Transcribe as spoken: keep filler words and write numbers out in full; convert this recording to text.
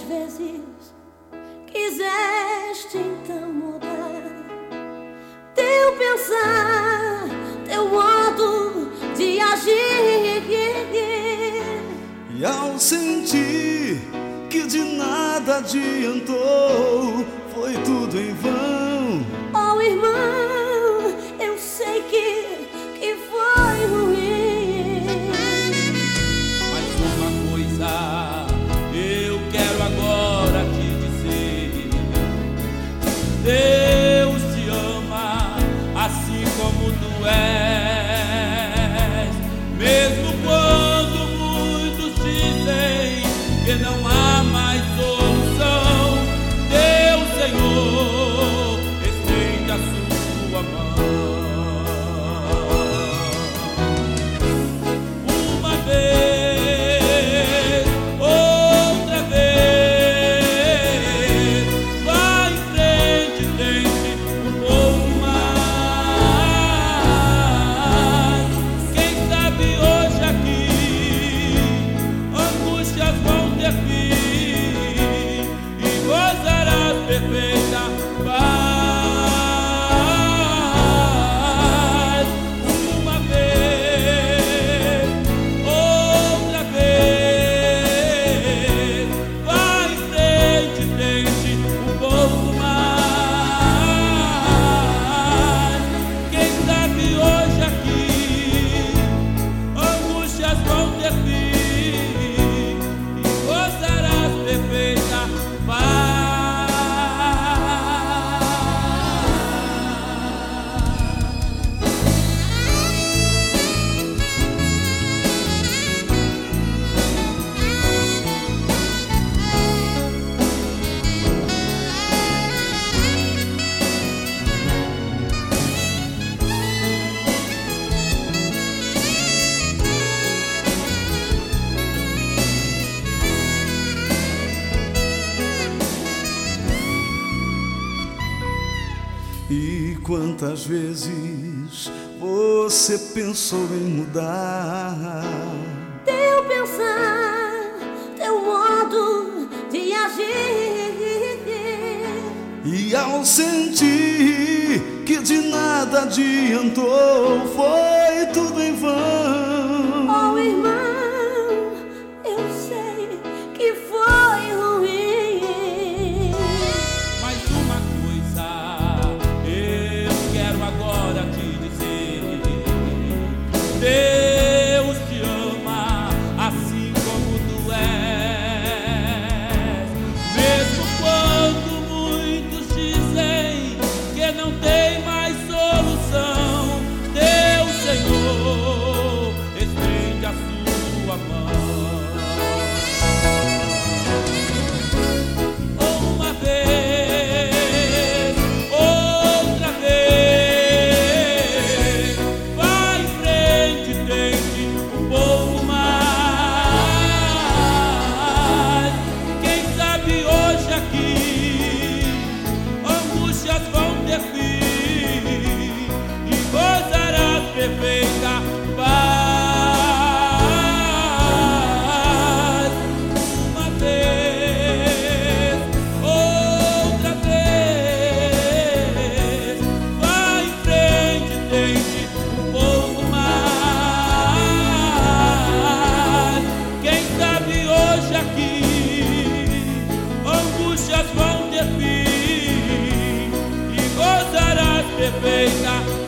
vezes quiseste então mudar teu pensar, teu modo de agir. E ao sentir que de nada adiantou, foi tudo em vão. Oh, irmão, eu sei que, que foi ruim. Mas uma coisa eu quero agora te dizer: Deus te ama assim como tu és, mesmo quando muitos dizem que não há mais solução. Deus, Senhor, estende a sua mão. Uma vez, outra vez, vai em frente, tente um pouco mais. Quem sabe hoje aqui angústias vão ter fim e gozarás perfeita paz. Uma vez, outra vez, vai em frente, tente um pouco mais. Quem sabe hoje aqui angústias vão ter fim e gozarás perfeita paz. E quantas vezes você pensou em mudar? Teu pensar, teu modo de agir. E ao sentir que de nada adiantou, foi tudo em vão. Oh, irmão, eu sei que foi ruim. Mas uma coisa eu quero agora te dizer: Deus te ama assim como tu és, mesmo quando muitos dizem que não tem mais solução. Deus, Senhor, estende a sua mão. Uma vez, outra vez, vai em frente, tente um pouco mais. Quem sabe hoje aqui angústias vão ter fim e gozarás perfeita paz. Uma vez, outra vez, vai em frente, tente um pouco mais. Quem sabe hoje aqui angústias vão ter fim e gozarás perfeita